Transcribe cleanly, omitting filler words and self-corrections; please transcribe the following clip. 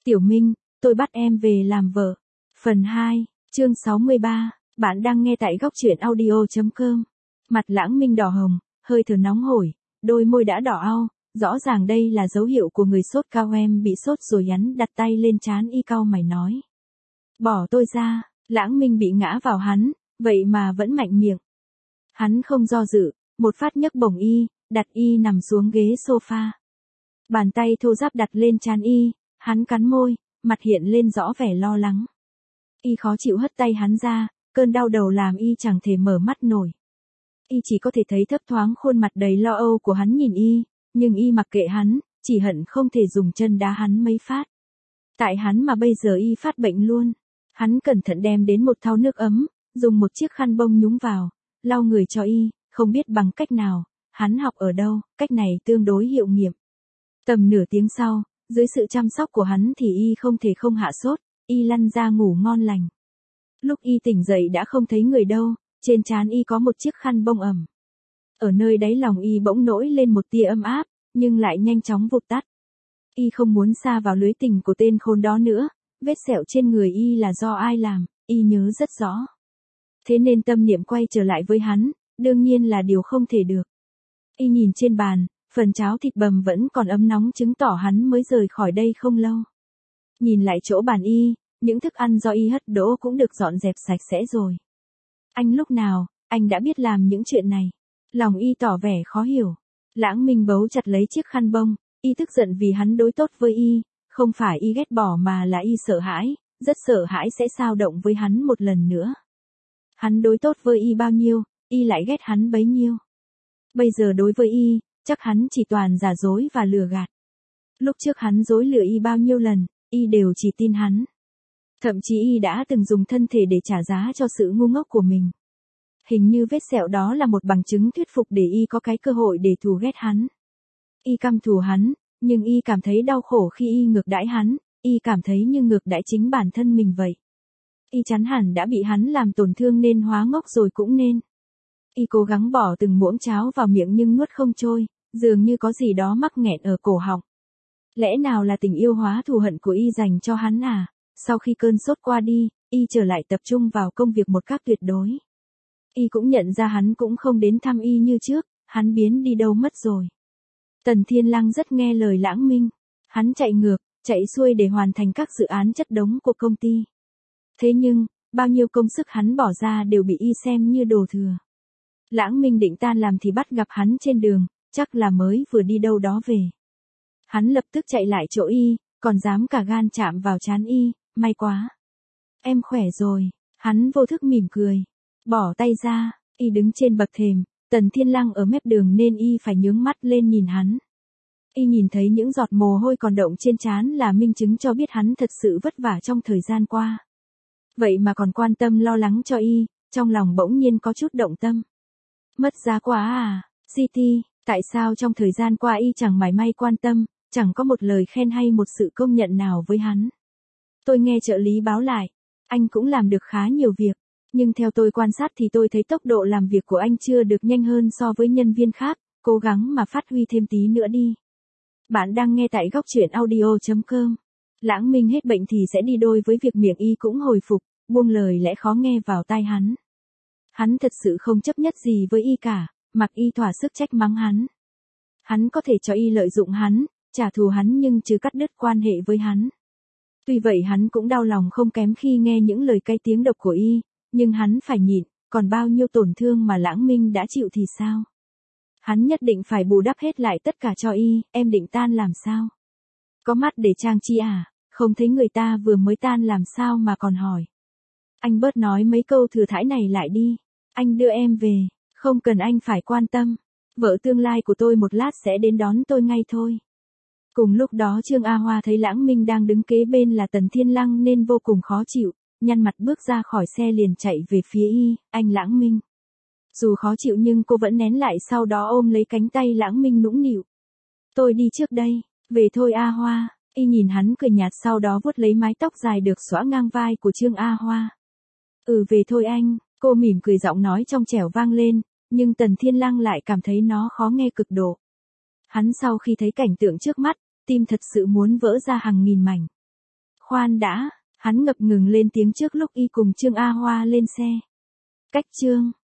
Tiểu Minh, tôi bắt em về làm vợ. Phần 2, chương 63, bạn đang nghe tại góc truyện audio.com. Mặt Lãng Minh đỏ hồng, hơi thở nóng hổi, đôi môi đã đỏ au, rõ ràng đây là dấu hiệu của người sốt cao. Em bị sốt rồi. Hắn đặt tay lên trán y, cau mày nói. Bỏ tôi ra. Lãng Minh bị ngã vào hắn, vậy mà vẫn mạnh miệng. Hắn không do dự, một phát nhấc bổng y, đặt y nằm xuống ghế sofa. Bàn tay thô ráp đặt lên trán y, hắn cắn môi, mặt hiện lên rõ vẻ lo lắng. Y khó chịu hất tay hắn ra, cơn đau đầu làm y chẳng thể mở mắt nổi. Y chỉ có thể thấy thấp thoáng khuôn mặt đầy lo âu của hắn nhìn y, nhưng y mặc kệ hắn, chỉ hận không thể dùng chân đá hắn mấy phát. Tại hắn mà bây giờ y phát bệnh luôn. Hắn cẩn thận đem đến một thau nước ấm, dùng một chiếc khăn bông nhúng vào, lau người cho y, không biết bằng cách nào, hắn học ở đâu, cách này tương đối hiệu nghiệm. Tầm nửa tiếng sau, dưới sự chăm sóc của hắn thì y không thể không hạ sốt, y lăn ra ngủ ngon lành. Lúc y tỉnh dậy đã không thấy người đâu, trên trán y có một chiếc khăn bông ẩm. Ở nơi đáy lòng y bỗng nổi lên một tia ấm áp, nhưng lại nhanh chóng vụt tắt. Y không muốn sa vào lưới tình của tên khốn đó nữa, vết sẹo trên người y là do ai làm, y nhớ rất rõ. Thế nên tâm niệm quay trở lại với hắn, đương nhiên là điều không thể được. Y nhìn trên bàn, phần cháo thịt bằm vẫn còn ấm nóng chứng tỏ hắn mới rời khỏi đây không lâu. Nhìn lại chỗ bàn y, những thức ăn do y hất đỗ cũng được dọn dẹp sạch sẽ rồi. Anh lúc nào, anh đã biết làm những chuyện này? Lòng y tỏ vẻ khó hiểu. Lãng Minh bấu chặt lấy chiếc khăn bông, y tức giận vì hắn đối tốt với y, không phải y ghét bỏ mà là y sợ hãi, rất sợ hãi sẽ xao động với hắn một lần nữa. Hắn đối tốt với y bao nhiêu, y lại ghét hắn bấy nhiêu. Bây giờ đối với y, chắc hắn chỉ toàn giả dối và lừa gạt. Lúc trước hắn dối lừa y bao nhiêu lần, y đều chỉ tin hắn. Thậm chí y đã từng dùng thân thể để trả giá cho sự ngu ngốc của mình. Hình như vết sẹo đó là một bằng chứng thuyết phục để y có cái cơ hội để thù ghét hắn. Y căm thù hắn, nhưng y cảm thấy đau khổ khi y ngược đãi hắn, y cảm thấy như ngược đãi chính bản thân mình vậy. Y chắn hẳn đã bị hắn làm tổn thương nên hóa ngốc rồi cũng nên. Y cố gắng bỏ từng muỗng cháo vào miệng nhưng nuốt không trôi, dường như có gì đó mắc nghẹn ở cổ họng. Lẽ nào là tình yêu hóa thù hận của y dành cho hắn à? Sau khi cơn sốt qua đi, y trở lại tập trung vào công việc một cách tuyệt đối. Y cũng nhận ra hắn cũng không đến thăm y như trước, hắn biến đi đâu mất rồi. Tần Thiên Lăng rất nghe lời Lãng Minh. Hắn chạy ngược, chạy xuôi để hoàn thành các dự án chất đống của công ty. Thế nhưng, bao nhiêu công sức hắn bỏ ra đều bị y xem như đồ thừa. Lãng Minh định tan làm thì bắt gặp hắn trên đường, chắc là mới vừa đi đâu đó về. Hắn lập tức chạy lại chỗ y, còn dám cả gan chạm vào trán y, may quá. Em khỏe rồi, hắn vô thức mỉm cười. Bỏ tay ra, y đứng trên bậc thềm, Tần Thiên Lăng ở mép đường nên y phải nhướng mắt lên nhìn hắn. Y nhìn thấy những giọt mồ hôi còn đọng trên trán là minh chứng cho biết hắn thật sự vất vả trong thời gian qua. Vậy mà còn quan tâm lo lắng cho y, trong lòng bỗng nhiên có chút động tâm. Mất giá quá à, GT, tại sao trong thời gian qua y chẳng mảy may quan tâm, chẳng có một lời khen hay một sự công nhận nào với hắn. Tôi nghe trợ lý báo lại, anh cũng làm được khá nhiều việc, nhưng theo tôi quan sát thì tôi thấy tốc độ làm việc của anh chưa được nhanh hơn so với nhân viên khác, cố gắng mà phát huy thêm tí nữa đi. Bạn đang nghe tại góc truyện audio.com. Lãng Minh hết bệnh thì sẽ đi đôi với việc miệng y cũng hồi phục, buông lời lẽ khó nghe vào tai hắn. Hắn thật sự không chấp nhất gì với y cả, mặc y thỏa sức trách mắng hắn. Hắn có thể cho y lợi dụng hắn, trả thù hắn nhưng chứ cắt đứt quan hệ với hắn. Tuy vậy hắn cũng đau lòng không kém khi nghe những lời cay tiếng độc của y, nhưng hắn phải nhịn, còn bao nhiêu tổn thương mà Lãng Minh đã chịu thì sao? Hắn nhất định phải bù đắp hết lại tất cả cho y. Em định tan làm sao? Có mắt để trang chi à, không thấy người ta vừa mới tan làm sao mà còn hỏi. Anh bớt nói mấy câu thừa thãi này lại đi, anh đưa em về, không cần anh phải quan tâm, vợ tương lai của tôi một lát sẽ đến đón tôi ngay thôi. Cùng lúc đó Trương A Hoa thấy Lãng Minh đang đứng kế bên là Tần Thiên Lăng nên vô cùng khó chịu, nhăn mặt bước ra khỏi xe liền chạy về phía y. Anh Lãng Minh. Dù khó chịu nhưng cô vẫn nén lại, sau đó ôm lấy cánh tay Lãng Minh nũng nịu. Tôi đi trước đây, về thôi A Hoa. Y nhìn hắn cười nhạt, sau đó vuốt lấy mái tóc dài được xõa ngang vai của Trương A Hoa. Về thôi anh, cô mỉm cười, giọng nói trong trẻo vang lên, nhưng Tần Thiên Lăng lại cảm thấy nó khó nghe cực độ. Hắn sau khi thấy cảnh tượng trước mắt, tim thật sự muốn vỡ ra hàng nghìn mảnh. Khoan đã, hắn ngập ngừng lên tiếng trước lúc y cùng Trương A Hoa lên xe. Cách Trương